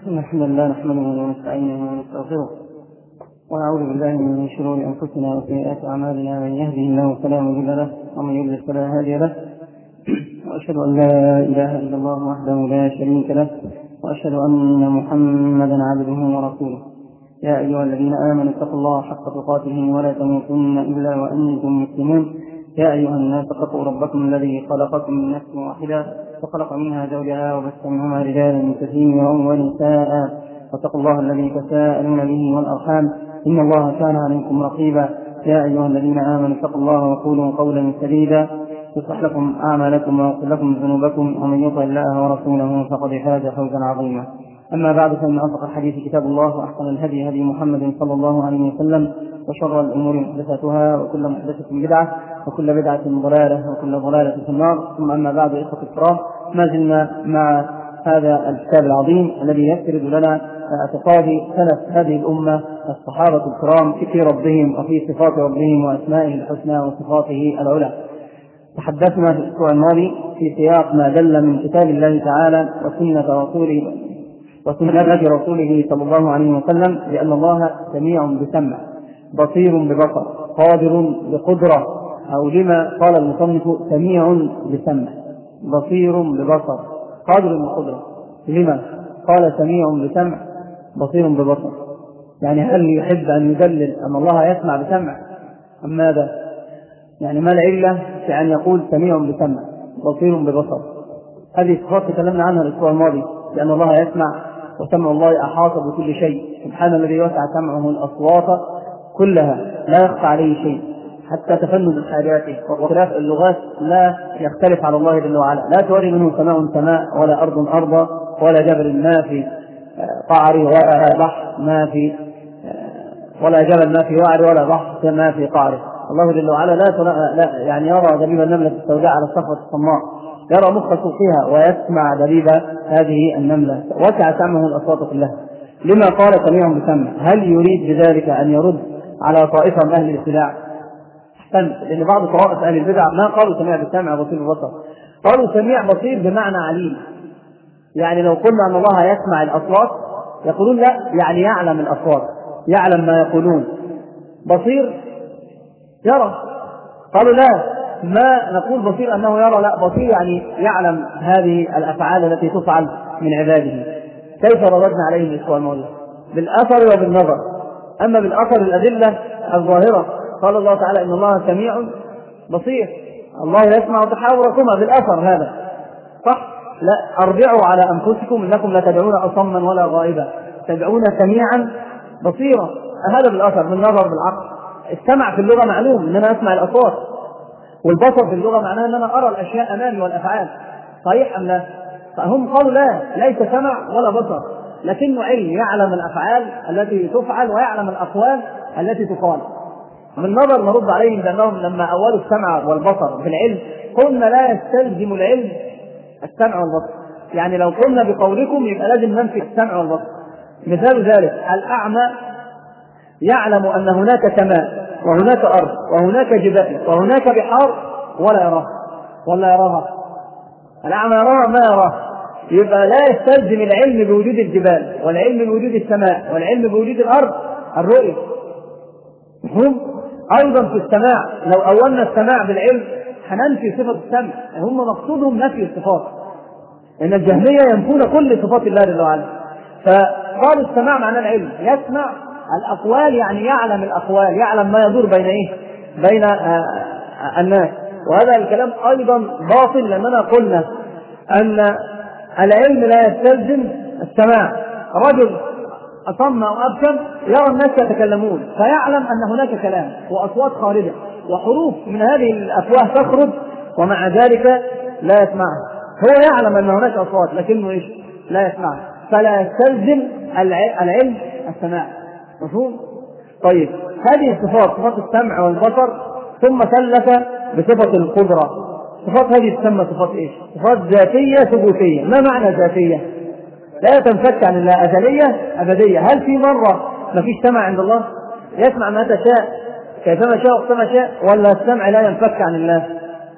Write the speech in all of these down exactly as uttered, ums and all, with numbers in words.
الحمد لله نحمده ونستعينه ونستغفره ونعوذ بالله من شرور أنفسنا وسيئات أعمالنا. من يهده الله فلا مضل له ومن يضلل فلا هادي له، وأشهد أن لا إله إلا الله وحده لا شريك له، وأشهد أن محمدا عبده ورسوله. يا أيها الذين آمنوا اتقوا الله حق تقاته ولا تموتن إلا وأنتم مسلمون. يا أيها الناس اتقوا ربكم الذي خلقكم من نفس واحدة وخلق منها زوجها وبث منهما رجالا كثيرا ونساء، واتقوا الله الذي تساءلون به والأرحام إن الله كان عليكم رقيبا. يا أيها الذين آمنوا اتقوا الله وقولوا قولا سديدا يصلح لكم أعمالكم ويغفر لكم ذنوبكم، ومن يطع الله ورسوله فقد فاز فوزا عظيما. أما بعد، فإن أصدق الحديث كتاب الله، وأحسن الهدي هدي محمد صلى الله عليه وسلم، وشر الأمور محدثاتها، وكل محدثة بدعة، وكل بدعة ضلالة، وكل ضلالة في النار. ثم أما بعد، إخوة الكرام، ما زلنا مع هذا الكتاب العظيم الذي يفرد لنا اعتقاد سلف هذه الأمة الصحابة الكرام في ربهم وفي صفات ربهم وأسمائه الحسنى وصفاته العلى. تحدثنا في الأسبوع الماضي في سياق ما دل من كتاب الله تعالى وسنة رسوله وسنة رسوله صلى الله عليه وسلم بأن الله سميع بسمع، بصير ببصر، قادر بقدرة، أو لما قال المصنف سميع بسمع، بصير ببصر، قادر بقدرة. لما قال سميع بسمع، بصير ببصر؟ يعني هل يحب أن يدلل أن الله يسمع بسمع أم ماذا؟ يعني ما العلة في أن يقول سميع بسمع بصير ببصر؟ هذه صفات تكلمنا عنها الأسبوع الماضي، لأن الله يسمع، وسمع الله أحاط بكل شيء. سبحان الذي وسع سمعه الأصوات كلها، لا يخفى عليه شيء، حتى تفنن حاجاته واختلاف اللغات لا يختلف على الله جل وعلا. لا توري منه سماء سماء، ولا أرض أرضا، ولا جبل ما في قعره، ولا بحر ما في ولا جبل ما في وعره، ولا بحر ما في قعره. الله جل وعلا لا, لا يعني يرى دبيب النملة السوداء على الصخرة الصماء، يرى مخ سوقها ويسمع دبيب هذه النملة، وسع سمعه الأصوات كلها. لما قال سميع بسمع؟ هل يريد بذلك أن يرد على طائفة من أهل الابتداع؟ لأن بعض طوائف أهل البدع ما قالوا سميع بسمع بصير ببصر، قالوا سميع بصير بمعنى عليم. يعني لو قلنا أن الله يسمع الأصوات يقولون لا، يعني يعلم الأصوات، يعلم ما يقولون. بصير يرى، قالوا لا، ما نقول بصير أنه يرى، لا، بصير يعني يعلم هذه الأفعال التي تفعل من عباده. كيف رددنا عليه الأسبوع الماضي؟ بالأثر وبالنظر. أما بالأثر الأدلة الظاهرة، قال الله تعالى إن الله سميع بصير، الله يسمع تحاوركما، بالأثر هذا صح؟ لا، أرجعوا على أنفسكم إنكم لا تدعون أصما ولا غائبا، تدعون سميعا بصيرا. هذا بالأثر، بالنظر، بالعقل. السمع في اللغة معلوم إن أنا أسمع الأصوات، والبصر في اللغة معناه أن أنا أرى الأشياء أمامي والأفعال، صحيح أم لا؟ فهم قالوا لا، ليس سمع ولا بصر، لكنه علم، يعلم الأفعال التي تفعل ويعلم الأقوال التي تقال. من نظر نرد عليهم بأنهم لما أولوا السمع والبصر بالعلم قلنا لا يستلزم العلم السمع والبصر. يعني لو قلنا بقولكم يبقى لازم ننفي السمع والبصر. مثال ذلك الأعمى يعلم أن هناك سماء وهناك أرض وهناك جبال وهناك بحار ولا يراها، ولا يراها. الأعمى يراها ما يراها. يبقى لا يستلزم العلم بوجود الجبال، والعلم بوجود السماء، والعلم بوجود الأرض الرؤية. هم أيضا في السماع، لو أولنا السماع بالعلم هننفي صفة السمع. هم مقصودهم نفي الصفات، إن الجهمية ينفون كل صفات الله جل وعلا. فقالوا السماع معناه العلم، يسمع الأقوال يعني يعلم الأقوال، يعلم ما يدور بين إيه؟ بين آآ آآ الناس. وهذا الكلام أيضا باطل، لأننا قلنا أن العلم لا يستلزم السماع. رجل أصم أو أبكم يرى الناس يتكلمون فيعلم أن هناك كلام وأصوات خارجة وحروف من هذه الأفواه تخرج، ومع ذلك لا يسمعها. هو يعلم أن هناك أصوات لكنه إيش؟ لا يسمعها. فلا يستلزم العلم السماع. مفهوم؟ طيب، هذه الصفات، صفات السمع والبصر، ثم ثلث بصفة القدرة. صفات هذه تسمى صفات إيش؟ صفات ذاتية ثبوتية. ما معنى ذاتية؟ لا تنفك عن الله، أزلية أبدية. هل في مرة ما فيش سمع عند الله؟ يسمع ما تشاء كيفما شاء وقتما شاء، ولا السمع لا ينفك عن الله؟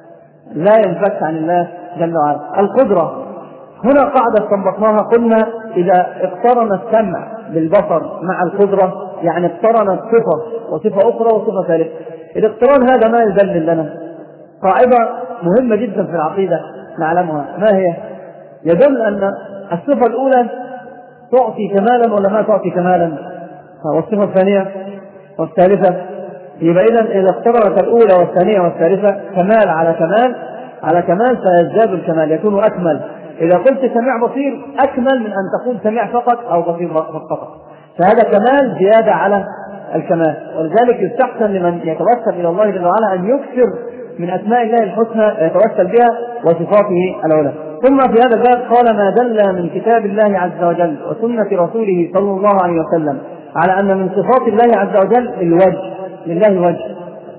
لا ينفك عن الله جل وعلا. القدرة هنا قاعدة استنبطناها، قلنا إذا اقترن السمع بالبصر مع القدرة، يعني اقترنت صفة وصفة أخرى وصفة ثالثة، الاقتران هذا ما يدلل لنا؟ قاعدة مهمة جدا في العقيدة نعلمها، ما هي؟ يدل أن الصفة الأولى تعطي كمالا ولا ما تعطي كمالا، والصفة الثانية والثالثة. يبقى إذن إذا اقترنت الأولى والثانية والثالثة كمال على كمال على كمال فيزداد الكمال، يكون أكمل. إذا قلت سميع بصير أكمل من أن تقول سميع فقط أو بصير فقط، فهذا كمال زيادة على الكمال. ولذلك يستحسن لمن يتوسل إلى الله جل وعلا أن يكثر من أسماء الله الحسنى يتوسل بها وصفاته العلى. ثم في هذا الباب قال: ما دل من كتاب الله عز وجل وسنة رسوله صلى الله عليه وسلم على أن من صفات الله عز وجل الوجه، لله وجه،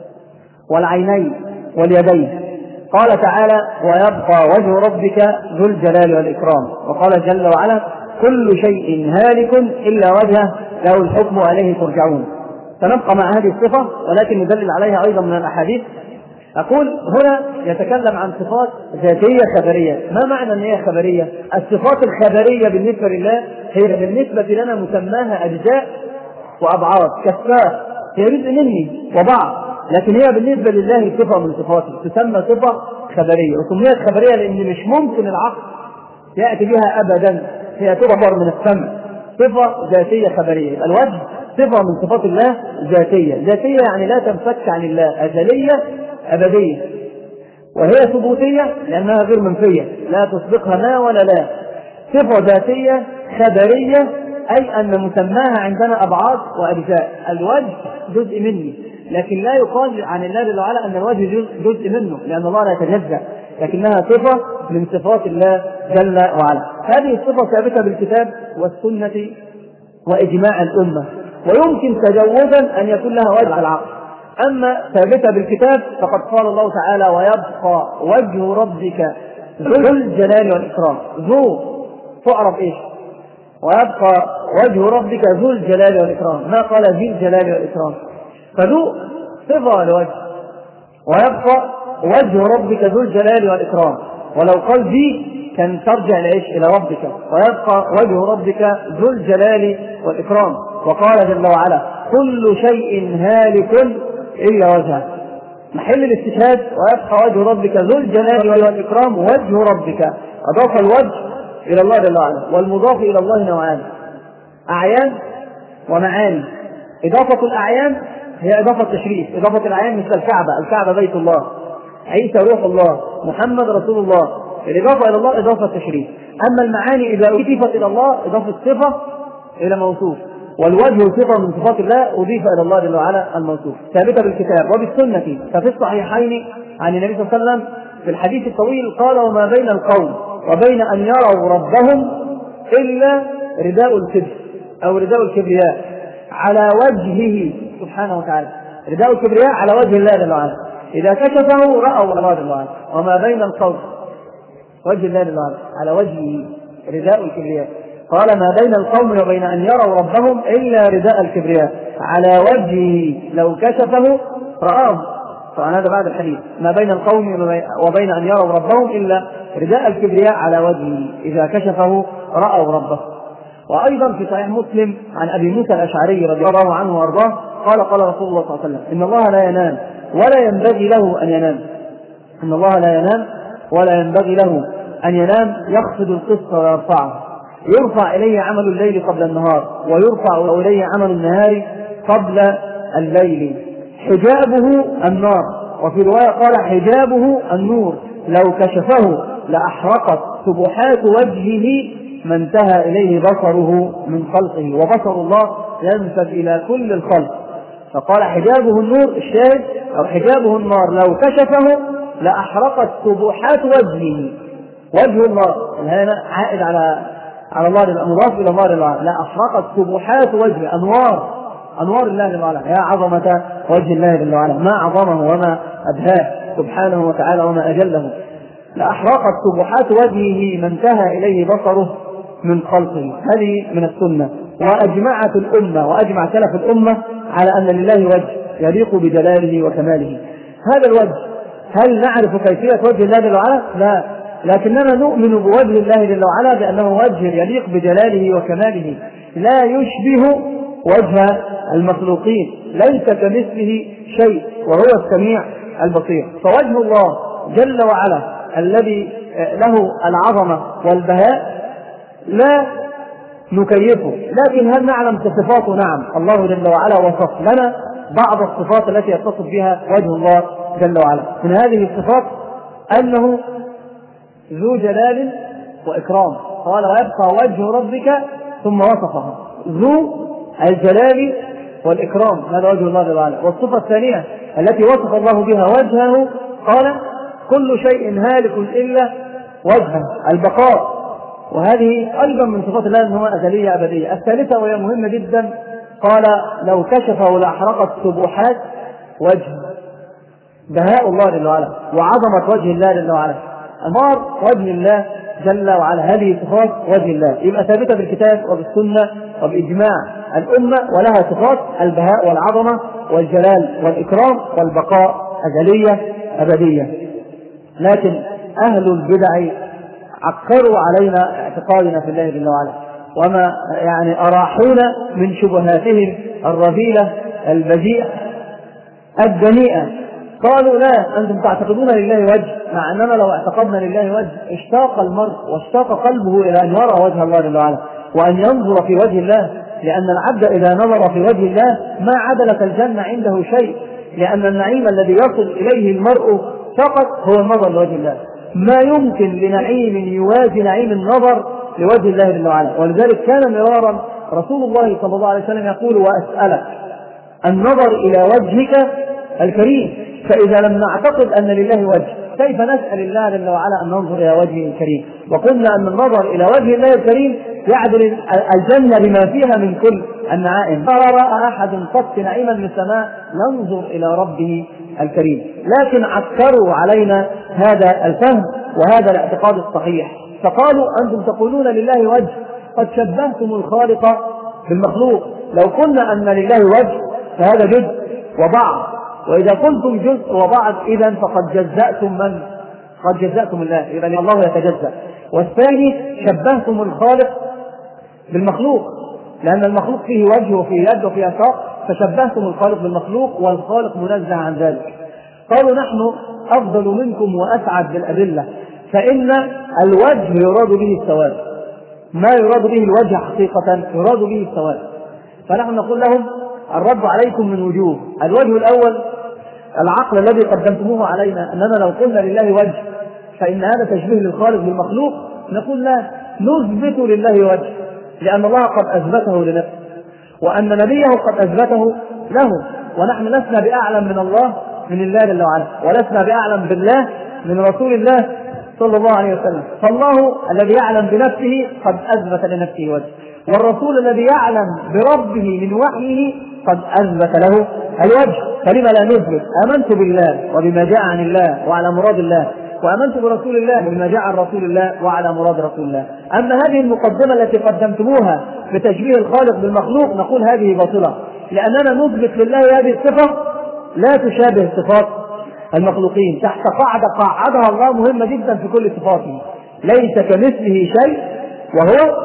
والعينين واليدين. قال تعالى: ويبقى وجه ربك ذو الجلال والإكرام. وقال جل وعلا: كل شيء هالك إلا وجهه له الحكم وإليه ترجعون. سنبقى مع هذه الصفة ولكن ندلل عليها أيضا من الأحاديث. أقول هنا يتكلم عن صفات ذاتية خبرية. ما معنى أن هي خبرية؟ الصفات الخبرية بالنسبة لله هي بالنسبة لنا مسماها أجزاء وأبعاد كالساق، هي جزء مني وبعض، لكن هي بالنسبة لله صفة من صفاته تسمى صفة خبرية. وسميت خبرية لأن مش ممكن العقل يأتي بها أبدا، هي تعبر من السمع، صفة ذاتية خبرية. الوجه صفة من صفات الله ذاتية، ذاتية يعني لا تنفك عن الله، أزلية أبدية. وهي ثبوتية لأنها غير منفية، لا تسبقها ما ولا لا. صفة ذاتية خبرية أي أن مسماها عندنا أبعاد وأجزاء. الوجه جزء مني، لكن لا يقال عن الله جل وعلا أن الوجه جزء منه، لأن الله لا يتجزأ، لكنها صفة من صفات الله جل وعلا. هذه الصفة ثابتة بالكتاب والسنة وإجماع الأمة، ويمكن تجوزا أن يكون لها وجه العقل. أما ثابتة بالكتاب فقد قال الله تعالى: ويبقى وجه ربك ذو الجلال والإكرام. ذو تعرف إيش؟ ويبقى وجه ربك ذو الجلال والإكرام، ما قال ذي الجلال والإكرام. فذو صفة لوجه، ويبقى وجه ربك ذو الجلال والإكرام. ولو قال ذي كان ترجع لإيش؟ إلى ربك. ويبقى وجه ربك ذو الجلال والإكرام. وقال جل وعلا: كل شيء هالك إلا وجهه. محل الاستشهاد ويبقى وجه ربك ذو الجلال والإكرام. وجه ربك أضاف الوجه إلى الله جل وعلا، والمضاف إلى الله نوعان: أعيان ومعاني. إضافة الأعيان هي إضافة تشريف، إضافة الأعيان مثل الكعبة، الكعبة بيت الله، عيسى روح الله، محمد رسول الله. الإضافة إلى الله إضافة تشريف. أما المعاني إذا أضيفت إلى الله إضافة صفة إلى موصوف، والوجه صفة من صفات الله أضيف إلى الله جل وعلا الموصوف. ثابتة بالكتاب وبالسنة. ففي الصحيحين عن النبي صلى الله عليه وسلم في الحديث الطويل قال: وما بين القوم وبين أن يروا ربهم إلا رداء الكبر أو رداء الكبرياء على وجهه سبحانه وتعالى. رداء الكبرياء على وجه الله جل وعلا، إذا كشفه رأوا الله جل وعلا. وما بين القوم وجه الله جل وعلا على وجهه رداء الكبرياء. قال: ما بين القوم وبين أن يروا ربهم إلا رداء الكبرياء على وجهه لو كشفه رآه. طبعا هذا بعد الحديث: ما بين القوم وبين أن يروا ربهم إلا رداء الكبرياء على وجهه إذا كشفه رأوا ربه. وأيضا في صحيح مسلم عن أبي موسى الأشعري رضي الله عنه وأرضاه قال: قال رسول الله صلى الله عليه وسلم: إن الله لا ينام ولا ينبغي له أن ينام. إن الله لا ينام ولا ينبغي له أن ينام، يخفض القسط ويرفعه، يرفع إليه عمل الليل قبل النهار، ويرفع إليه عمل النهار قبل الليل. حجابه النار، وفي رواية قال: حجابه النور، لو كشفه لأحرقت سبحات وجهه ما انتهى إليه بصره من خلقه. وبصر الله ينسب إلى كل الخلق. فقال: حجابه النور، الشاهد، أو حجابه النار، لو كشفه لأحرقت سبحات وجهه. وجه الله هنا عائد على على الله، مضاف إلى الله لله. لأحرقت سبحات وجهه، أنوار أنوار الله جل وعلا. يا عظمة وجه الله جل وعلا، ما عظمه وما أبهاه سبحانه وتعالى وما أجله. لأحرقت سبحات وجهه ما انتهى إليه بصره من خلقه. هذه من السنة. وأجمعت الأمة وأجمع سلف الأمة على أن لله وجه يليق بجلاله وكماله. هذا الوجه هل نعرف كيفية وجه الله جل وعلا؟ لا. لكننا نؤمن بوجه الله جل وعلا بأنه وجه يليق بجلاله وكماله لا يشبه وجه المخلوقين، ليس كمثله شيء وهو السميع البصير. فوجه الله جل وعلا الذي له العظمة والبهاء لا نكيفه، لكن هل نعلم كصفاته؟ نعم، الله جل وعلا وصف لنا بعض الصفات التي يتصف بها وجه الله جل وعلا. من هذه الصفات أنه ذو جلال وإكرام، قال ويبقى وجه ربك ثم وصفها ذو الجلال والإكرام، هذا وجه الله جل وعلا. والصفة الثانية التي وصف الله بها وجهه قال كل شيء هالك إلا وجهه، البقاء، وهذه أيضا من صفات الله أنها أزلية أبدية. الثالثة وهي مهمة جدا قال لو كشفه لأحرقت سبحات وجهه، بهاء الله جل وعلا وعظمة وجه الله جل وعلا، أمار وجه الله جل وعلا، هذه صفات وجه الله يبقى ثابتة بالكتاب وبالسنة وبإجماع الأمة، ولها صفات البهاء والعظمة والجلال والإكرام والبقاء أزلية أبدية. لكن أهل البدع عكروا علينا اعتقادنا في الله جل وعلا، وما يعني أراحونا من شبهاتهم الرذيلة البذيئة الدنيئة. قالوا لا، أنتم تعتقدون لله وجه، مع أننا لو اعتقدنا لله وجه اشتاق المرء واشتاق قلبه إلى أن يرى وجه الله جل وعلا وأن ينظر في وجه الله، لأن العبد إذا نظر في وجه الله ما عدلت الجنة عنده شيء، لأن النعيم الذي يصل إليه المرء فقط هو النظر لوجه الله، ما يمكن لنعيم يوازي نعيم النظر لوجه الله جل وعلا. ولذلك كان مرارا رسول الله صلى الله عليه وسلم يقول وأسألك النظر إلى وجهك الكريم، فإذا لم نعتقد أن لله وجه كيف نسأل الله جل وعلا أن ننظر إلى وجهه الكريم؟ وقلنا أن النظر إلى وجه الله الكريم يعدل الجنة بما فيها من كل النعائم. فرأى أحد قط نعيما من السماء ننظر إلى ربه الكريم، لكن عكروا علينا هذا الفهم وهذا الاعتقاد الصحيح، فقالوا أنتم تقولون لله وجه، قد شبهتم الخالق بالمخلوق. لو قلنا أن لله وجه فهذا جزء وبعض، وإذا قلتم جزء وبعض إذن فقد جزأتم من؟ قد جزأتم الله، إذن الله يتجزأ. والثاني شبهتم الخالق بالمخلوق، لأن المخلوق فيه وجه وفيه يد وفيه ساق، فشبهتم الخالق بالمخلوق والخالق منزه عن ذلك. قالوا نحن أفضل منكم وأسعد بالأدلة، فإن الوجه يراد به الثواب، ما يراد به الوجه حقيقة يراد به الثواب. فنحن نقول لهم الرد عليكم من وجوه. الوجه الأول العقل الذي قدمتموه علينا، أننا لو قلنا لله وجه فإن هذا تشبيه للخالق بالمخلوق، نقول لا، نثبت لله وجه لأن الله قد أثبته لنفسه وأن نبيه قد أثبته له، ونحن لسنا بأعلم من الله من الله جل وعلا، ولسنا بأعلم بالله من رسول الله صلى الله عليه وسلم. فالله الذي يعلم بنفسه قد أثبت لنفسه وجه، والرسول الذي يعلم بربه من وحيه قد أثبت له الوجه، فلما لا نثبت؟ آمنت بالله وبما جاء عن الله وعلى مراد الله، وآمنت برسول الله وبما جاء عن رسول الله وعلى مراد رسول الله. أما هذه المقدمة التي قدمتموها بتشبيه الخالق بالمخلوق نقول هذه باطلة، لأننا نثبت لله هذه الصفة لا تشابه صفات المخلوقين تحت قاعدة قاعدها الله مهمة جدا في كل صفاته، ليس كمثله شيء وهو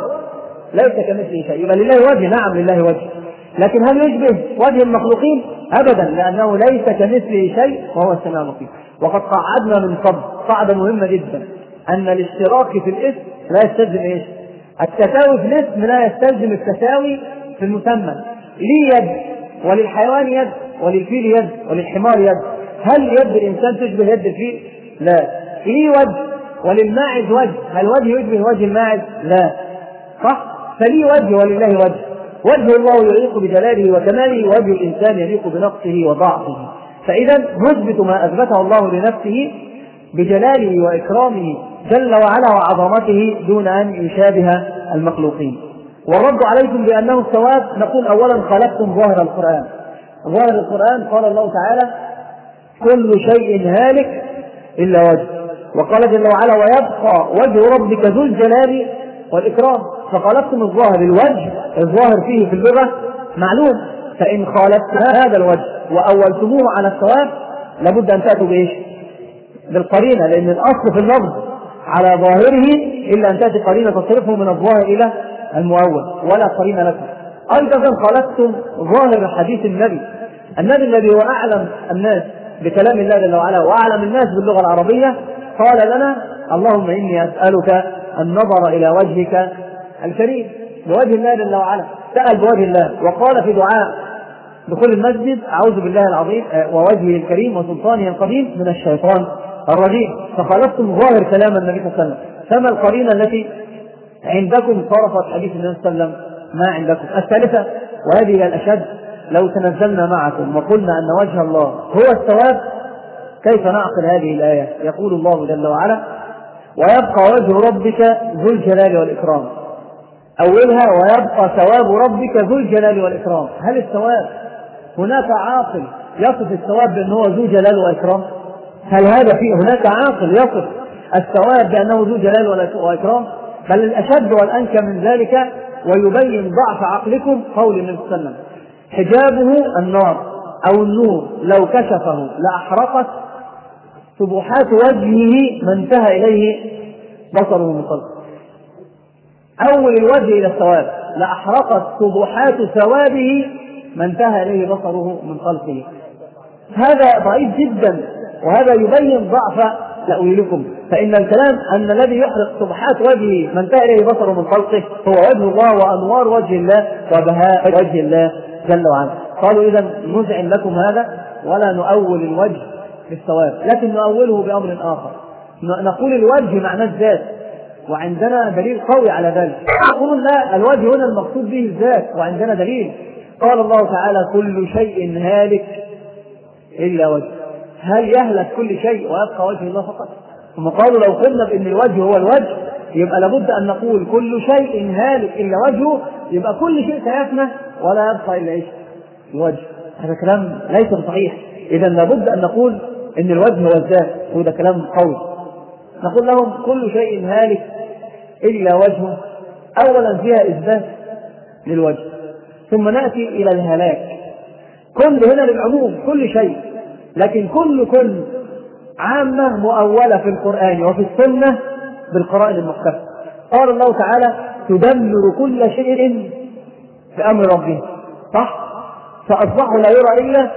ليس كمثله شيء. يبقى لله وجه، نعم لله وجه، لكن هل يشبه وجه المخلوقين؟ أبدا، لأنه ليس كمثله شيء وهو السميع البصير. وقد قعدنا من قبل قاعدة مهمة جدا، أن الاشتراك في الاسم لا يستلزم إيش؟ التساوي في الاسم لا يستلزم التساوي في المسمى. لي يد وللحيوان يد وللفيل يد وللحمار يد، هل يد الإنسان تشبه يد الفيل؟ لا. لي وجه وللماعز وجه، هل وجه يشبه وجه الماعز؟ لا، صح؟ فلي وجه ولله وجه، وجه الله يليق بجلاله وكماله، ووجه الإنسان يليق بنقصه وضعفه. فإذا نثبت ما أثبته الله لنفسه بجلاله وإكرامه جل وعلا وعظمته دون أن يشابه المخلوقين. والرد عليكم بأنه الثواب، نقول أولا خالفتم ظاهر القرآن. ظاهر القرآن قال الله تعالى كل شيء هالك إلا وجه، وقال جل وعلا ويبقى وجه ربك ذو الجلال والإكرام، فخالفتم الظاهر. الوجه الظاهر فيه في اللغة معلوم، فإن خالفتم هذا الوجه وأولتموه على الثواب لابد أن تأتوا بإيش؟ بالقرينة، لأن الأصل في اللفظ على ظاهره إلا أن تأتي قرينة تصرفه من الظاهر إلى المؤول ولا قرينة لكم. أيضا خالفتم ظاهر حديث النبي النبي الذي هو أعلم الناس بكلام الله جل وعلا وأعلم الناس باللغة العربية قال لنا اللهم إني أسألك النظر إلى وجهك الكريم بوجه الله جل وعلا. سأل بوجه الله وقال في دعاء دخول المسجد أعوذ بالله العظيم ووجهه الكريم وسلطانه القديم من الشيطان الرجيم. فخالفتم ظاهر كلام النبي صلى الله عليه وسلم. فما القرينة التي عندكم صرفت حديث النبي صلى الله عليه وسلم ما عندكم؟ الثالثة وهذه الأشد لو تنزلنا معكم وقلنا أن وجه الله هو الثواب كيف نعقل هذه الآية؟ يقول الله جل وعلا ويبقى وجه ربك ذو الجلال والإكرام. أولها ويبقى ثواب ربك ذو الجلال والإكرام. هل الثواب هناك عاقل يصف الثواب بأنه ذو جلال وإكرام؟ هل هذا فيه هناك عاقل يصف الثواب بأنه ذو جلال وإكرام؟ بل الأشد والأنكى من ذلك ويبين ضعف عقلكم قول النبي صلى الله عليه وسلم حجابه النار أو النور لو كشفه لأحرقت سبحات وجهه ما انتهى إليه بصره من خلقه. أول الوجه إلى الثواب لأحرقت سبحات ثوابه ما انتهى إليه بصره من خلقه. هذا ضعيف جدا وهذا يبين ضعف تأويلكم. فإن الكلام أن الذي يحرق سبحات وجهه ما انتهى إليه بصره من خلقه هو وجه الله وأنوار وجه الله وبهاء وجه الله جل وعلا. قالوا إذا نزعم لكم هذا ولا نؤول الوجه بالثواب لكن نؤوله بأمر آخر. نقول الوجه معناه الذات وعندنا دليل قوي على ذلك. يقولون لا الوجه هنا المقصود به الذات وعندنا دليل. قال الله تعالى كل شيء هالك إلا وجه. هل يهلك كل شيء ويبقى وجه الله فقط؟ ثم قالوا لو قلنا بأن الوجه هو الوجه يبقى لابد أن نقول كل شيء هالك إلا وجهه يبقى كل شيء سيفنى ولا يبقى إلا إيش؟ الوجه. هذا كلام ليس صحيح. إذا لابد أن نقول أن الوجه هو الذات وهذا كلام قوي. نقول لهم كل شيء هالك إلا وجهه. أولا فيها إثبات للوجه ثم نأتي إلى الهلاك. كل هنا للعموم كل شيء لكن كل كل عامة مؤولة في القرآن وفي السنة بالقرائن المحكمة. قال الله تعالى تدمر كل شيء بأمر ربه صح؟ فأصبحوا لا يرى إلا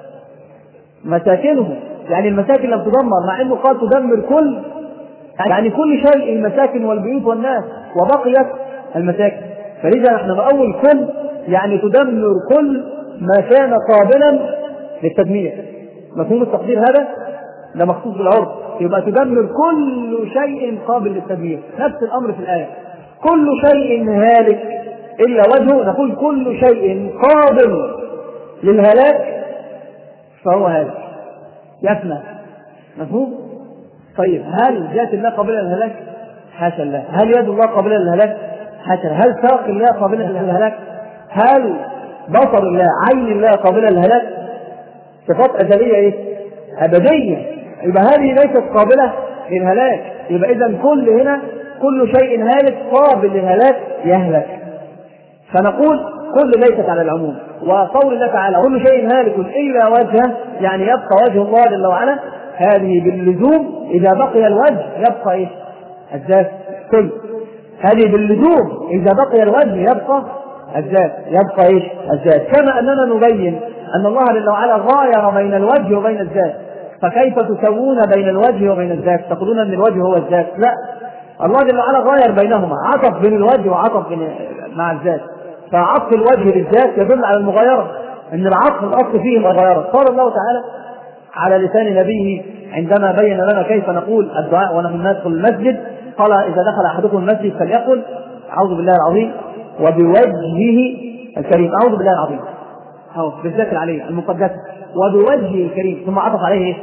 مساكنهم يعني المساكن لم تدمر مع أنه قال تدمر كل يعني كل شيء المساكن والبيوت والناس وبقيت المساكن. فلذا نحن نؤول كل يعني تدمر كل ما كان قابلا للتدمير. مفهوم التقدير هذا؟ ده مخصوص بالعرض يبقى تدمر كل شيء قابل للتدمير. نفس الأمر في الآية كل شيء هالك إلا وجهه نقول كل شيء قابل للهلاك فهو هالك يفنى. مفهوم؟ طيب هل ذات الله قابلة للهلاك؟ حاشا الله. هل يد الله قابلة للهلاك؟ حاشا. هل ساق الله قابلة للهلاك؟ هل بصر الله عين الله قابلة للهلاك؟ صفات أزلية إيه؟ أبدية. يبقى هذه ليست قابلة للهلاك. يبقى إذن كل هنا كل شيء هالك قابل للهلاك يهلك. فنقول كل ليست على العموم. وقول الله تعالى كل شيء هالك إلا وجهه يعني يبقى وجه الله جل وعلا. هذه باللزوم إذا بقي الوجه يبقى إيش؟ الذات كل. هذه باللزوم إذا بقي الوجه يبقى الذات يبقى إيش؟ الذات. كما أننا نبين أن الله جل وعلا غاير بين الوجه وبين الذات. فكيف تسوون بين الوجه وبين الذات؟ تقولون أن الوجه هو الذات. لا الله جل وعلا غاير بينهما عطف بين الوجه وعطف بين مع الذات. فعطف الوجه للذات يدل على المغايرة أن العطف الأصل فيه المغايرة. قال الله تعالى على لسان نبيه عندما بين لنا كيف نقول الدعاء ونحن ندخل المسجد قال إذا دخل أحدكم المسجد فليقل أعوذ بالله العظيم وبوجهه الكريم. أعوذ بالله العظيم أو بالذات العليه المقدسة وبوجهه الكريم ثم عطف عليه إيه؟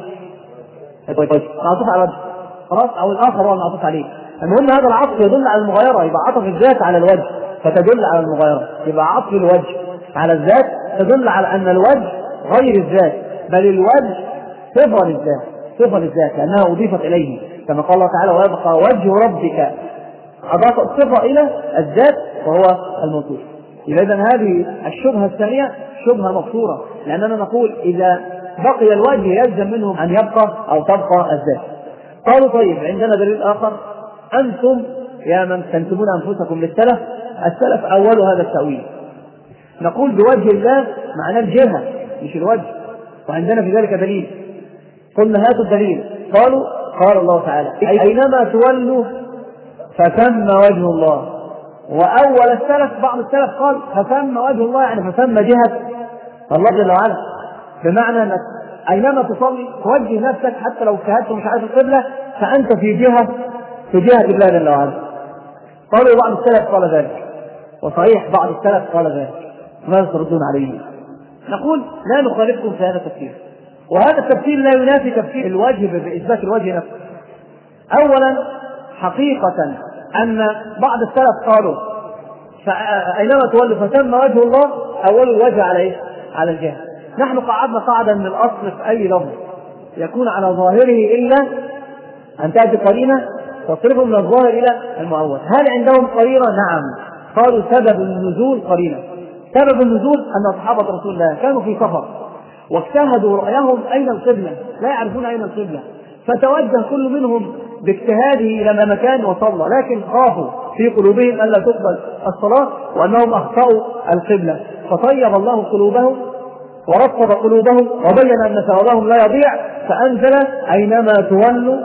عطف على وجه خلاص أو الآخر هو المعطوف عليه. المهم هذا العطف يدل على المغايرة يبقى عطف الذات على الوجه فتدل على المغايرة. يبقى عطف الوجه على الذات تدل على أن الوجه غير الذات بل الوجه صفة للذات صفة للذات لأنها أضيفت إليه كما قال الله تعالى ويبقى وجه ربك أضاف الصفة إلى الذات وهو الموصوف. إذا هذه الشبهة الثانية شبهة مقصورة لأننا نقول إذا بقي الوجه يلزم منهم أن يبقى أو تبقى الذات. قالوا طيب عندنا دليل آخر، أنتم يا من تنسبون أنفسكم للسلف، السلف أول هذا التأويل. نقول بوجه الله معناه الجهة مش الوجه، وعندنا في ذلك دليل. قلنا هاتوا الدليل، قالوا قال الله تعالى أينما تولوا فثم وجه الله. وأول السلف بعض السلف قال فثم وجه الله، يعني فثم جهة الله جل وعلا، بمعنى أنك أينما تصلي توجه نفسك حتى لو اجتهدت مش عارف القبلة فأنت في جهة في جهة الله جل وعلا. قالوا بعض السلف قال ذلك، وصحيح بعض السلف قال ذلك، ماذا تردون عليه؟ نقول لا نخالفكم في هذا التفسير، وهذا التفسير لا ينافي تفسير الوجه بإثبات الوجه نفسه. أولا حقيقة أن بعض السلف قالوا أينما تولوا فثم وجه الله، أول الوجه على إيه؟ على الجهة. نحن قعدنا قاعدة من الأصل في أي لفظ يكون على ظاهره إلا أن تأتي قرينة تصرفه من الظاهر إلى المؤول. هل عندهم قرينة؟ نعم، قالوا سبب النزول قرينة. سبب النزول أن أصحاب رسول الله كانوا في سفر واجتهدوا رأيهم أين القبلة، لا يعرفون أين القبلة، فتوجه كل منهم باجتهاده إلى مكان وصلى، لكن خافوا في قلوبهم ألا تقبل الصلاة وأنهم أخطأوا القبلة، فطيب الله قلوبهم ورطب قلوبهم وبين أن ثوابهم لا يضيع، فأنزل أينما تولوا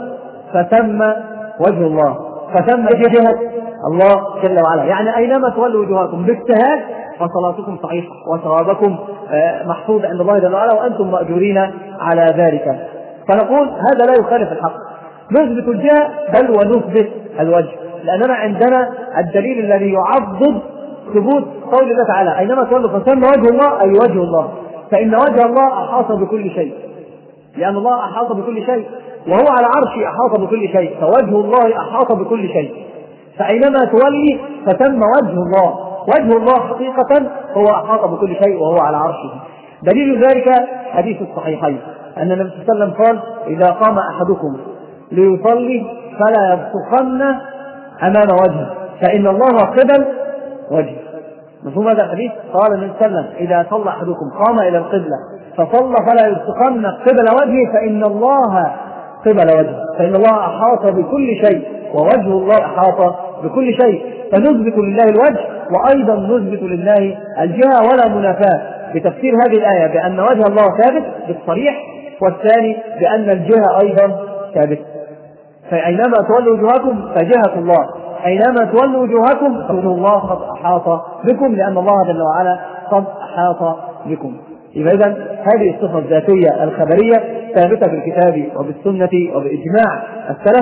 فثم وجه الله، فثم جهة الله جل وعلا، يعني أينما تولوا وجوهكم باجتهاد فصلاتكم صحيحة وثوابكم محفوظ عند الله جل وعلا وأنتم مأجورين على ذلك. فنقول هذا لا يخالف الحق، نثبت الجهة بل ونثبت الوجه، لأننا عندنا الدليل الذي يعضد ثبوت قول الله تعالى أينما تولوا فثم وجه الله، أي وجه الله، فإن وجه الله أحاط بكل شيء، لأن الله أحاط بكل شيء وهو على عرشه أحاط بكل شيء، فوجه الله أحاط بكل شيء، فأينما تولي فثم وجه الله. وجه الله حقيقة هو أحاط بكل شيء وهو على عرشه. دليل ذلك حديث الصحيحين أن النبي صلى الله عليه وسلم قال إذا قام أحدكم ليصلي فلا يبصقن أمام وجهه فإن الله قبل وجهه. مفهوم هذا الحديث؟ قال النبي صلى الله عليه وسلم إذا صلى أحدكم قام إلى القبلة فصلى فلا يبصقن قبل وجهه فإن الله قبل وجهه، فإن الله أحاط بكل شيء ووجه الله أحاط بكل شيء. فنثبت لله الوجه وأيضا نثبت لله الجهة ولا منافاة بتفسير هذه الآية بأن وجه الله ثابت بالصريح، والثاني بأن الجهة أيضا ثابت. فأينما تولوا وجوهكم فجهة الله، أينما تولوا وجوهكم فإن الله قد أحاط بكم، لأن الله جل وعلا قد أحاط بكم. إذا هذه الصفة الذاتية الخبرية ثابتة بالكتاب وبالسنة وبإجماع السلف.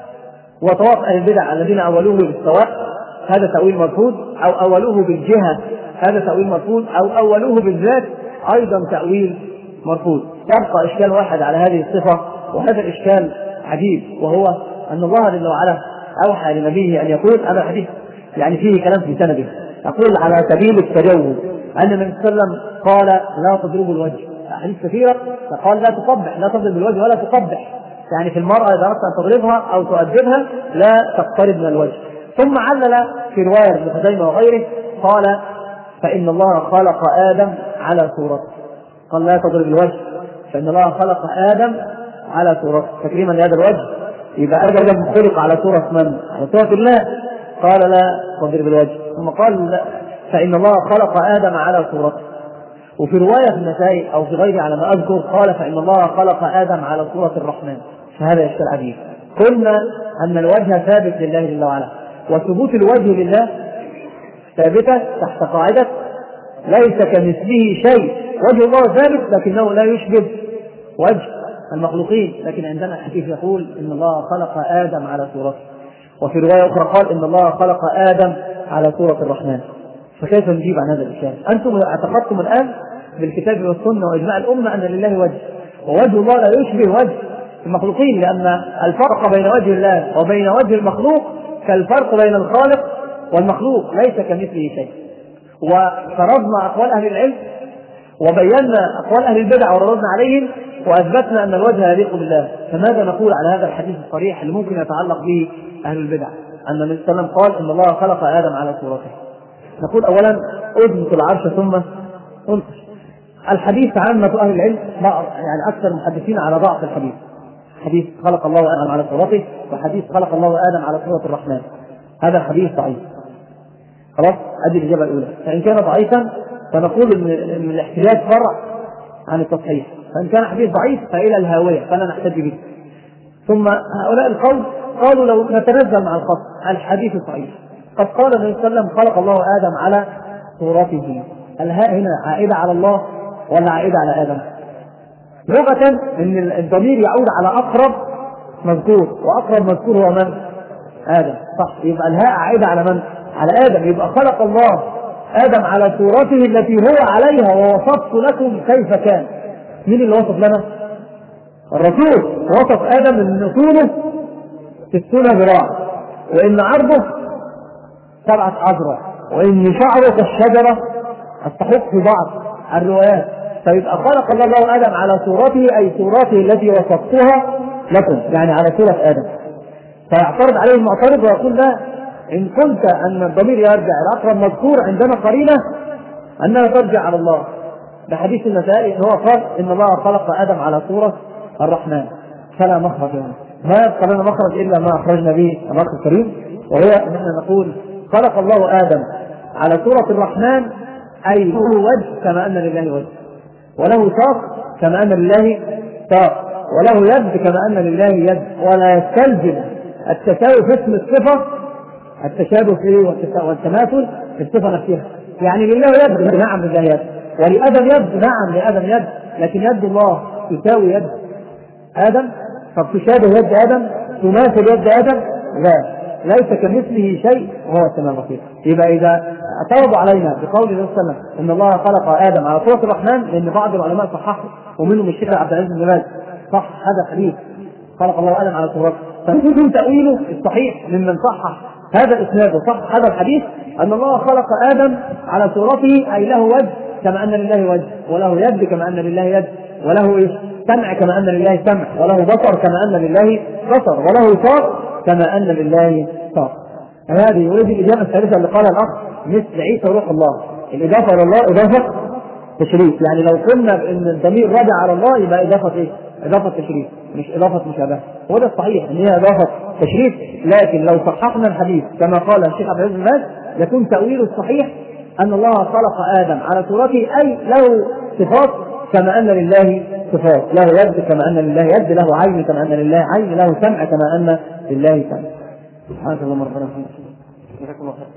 وطواف أهل البدع الذين أولوه بالسواء هذا تأويل مرفوض، أو أولوه بالجهة هذا تأويل مرفوض، أو أولوه بالذات أيضا تأويل مرفوض. يبقى إشكال واحد على هذه الصفة، وهذا الإشكال عجيب، وهو أن الله جل وعلا أوحى لنبيه أن يقول هذا حديث يعني فيه كلام في سنده، يقول على سبيل التجوز أن النبي صلى الله عليه وسلم قال لا تضربوا الوجه، أحاديث كثيرة فقال لا تقبح، لا تضرب الوجه ولا تقبح، يعني في المرأة إذا أردت أن تضربها أو تؤدبها لا تقترب من الوجه. ثم علل في رواية ابن خزيمة وغيره قال فإن الله خلق آدم على صورته، قال لا تضرب الوجه فإن الله خلق آدم على صورته تكريما لهذا الوجه، إذا آدم خلق على صورة من؟ على صورة الله، قال لا تضرب الوجه. ثم قال لا فإن الله خلق آدم على صورته. وفي رواية في النسائي أو في غيره على ما أذكر قال فإن الله خلق آدم على صورة الرحمن. فهذا إشكال عجيب. قلنا أن الوجه ثابت لله جل وعلا، وثبوت الوجه لله ثابتة تحت قاعدة ليس كمثله شيء. وجه الله ثابت لكنه لا يشبه وجه المخلوقين، لكن عندنا حديث يقول إن الله خلق آدم على صورته، وفي رواية أخرى قال إن الله خلق آدم على صورة الرحمن. فكيف نجيب عن هذا الإشكال؟ أنتم اعتقدتم الآن بالكتاب والسنة وإجماع الأمة أن لله وجه، ووجه الله لا يشبه وجه المخلوقين، لأن الفرق بين وجه الله وبين وجه المخلوق كالفرق بين الخالق والمخلوق، ليس كمثله شيء. وفرضنا أقوال أهل العلم وبينا أقوال أهل البدع وردنا عليهم وأثبتنا أن الوجه يليق بالله. فماذا نقول على هذا الحديث الصريح اللي ممكن يتعلق به أهل البدع أن النبي صلى الله عليه وسلم قال إن الله خلق آدم على صورته؟ نقول أولا أثبت العرش ثم أنقش. الحديث عامة أهل العلم يعني أكثر المحدثين على ضعف الحديث، حديث خلق الله آدم على صورته وحديث خلق الله آدم على صورة الرحمن، هذا الحديث ضعيف. خلاص، هذه الإجابة الأولى. فإن كان ضعيفا فنقول إن الاحتجاج فرع عن التصحيح، فإن كان حديث ضعيف فإلى الهاوية فلا نحتج به. ثم هؤلاء القوم قالوا لو نتنزل مع الخط الحديث صحيح، قد قال النبي صلى الله عليه وسلم خلق الله آدم على صورته، الهاء هنا عائدة على الله ولا عائدة على آدم؟ لغة إن الضمير يعود على أقرب مذكور، وأقرب مذكور هو من؟ آدم، صح. يبقى الهاء عائدة على من؟ على آدم. يبقى خلق الله آدم على صورته التي هو عليها ووصفت لكم كيف كان. مين اللي وصف لنا؟ الرسول. وصف آدم ان طوله ستون ذراع، وان عرضه سبعة أذرع، وان شعره كالشجرة التحق في بعض الروايات. فيبقى خلق الله آدم على صورته أي صورته التي وصفتها لكم، يعني على صورة آدم. فيعترض عليه المعترض ويقول لا، إن قلت أن الضمير يرجع إلى أقرب مذكور عندنا قرينة أنها ترجع على الله. بحديث النسائي هو قال إن الله خلق آدم على صورة الرحمن، فلا مخرج له. ما يبقى لنا مخرج إلا ما أخرجنا به الأخ الكريم، وهي أن احنا نقول خلق الله آدم على صورة الرحمن أي له وجه كما أن لله وجه، وله ساق كما أن لله ساق، وله يد كما أن لله يد، ولا يستلزم التساوي في اسم الصفة التشابه فيه والتماثل في الصفة نفسها. يعني لله يد، نعم لله يد، ولآدم يد، نعم لآدم يد، لكن يد الله تساوي يد آدم؟ فبتشابه يد آدم؟ تماثل يد آدم؟ لا، ليس كمثله شيء وهو السميع البصير. يبقى إذا اعترضوا علينا بقول النبي صلى الله عليه وسلم إن الله خلق آدم على صورة الرحمن، لأن بعض العلماء صححوا ومنهم الشيخ عبد العزيز بن باز صح هذا الحديث خلق الله آدم على صورته، فنجد تأويله الصحيح ممن صحح هذا الإسناد وصح هذا الحديث أن الله خلق آدم على صورته أي له وجه كما أن لله وجه، وله يد كما أن لله يد، وله إيه؟ سمع كما أن لله سمع، وله بصر كما أن لله بصر، وله ساق كما أن لله ساق. هذه يريد الإجابة الثالثة اللي قالها الأخ مثل عيسى روح الله. الإضافة إلى الله إضافة تشريف، يعني لو قلنا بأن الضمير راجع على الله يبقى إضافة إيه؟ إضافة تشريف مش إضافة مشابهة. وده الصحيح إن هي إضافة تشريف، لكن لو صححنا الحديث كما قال الشيخ عبد العزيز بن باز يكون تأويله الصحيح أن الله خلق آدم على صورته أي له صفات كما أن لله صفات، له يد كما أن لله يد، له عين كما أن لله عين، له سمع كما أن لله سمع. سبحانك اللهم ربنا وبحمدك.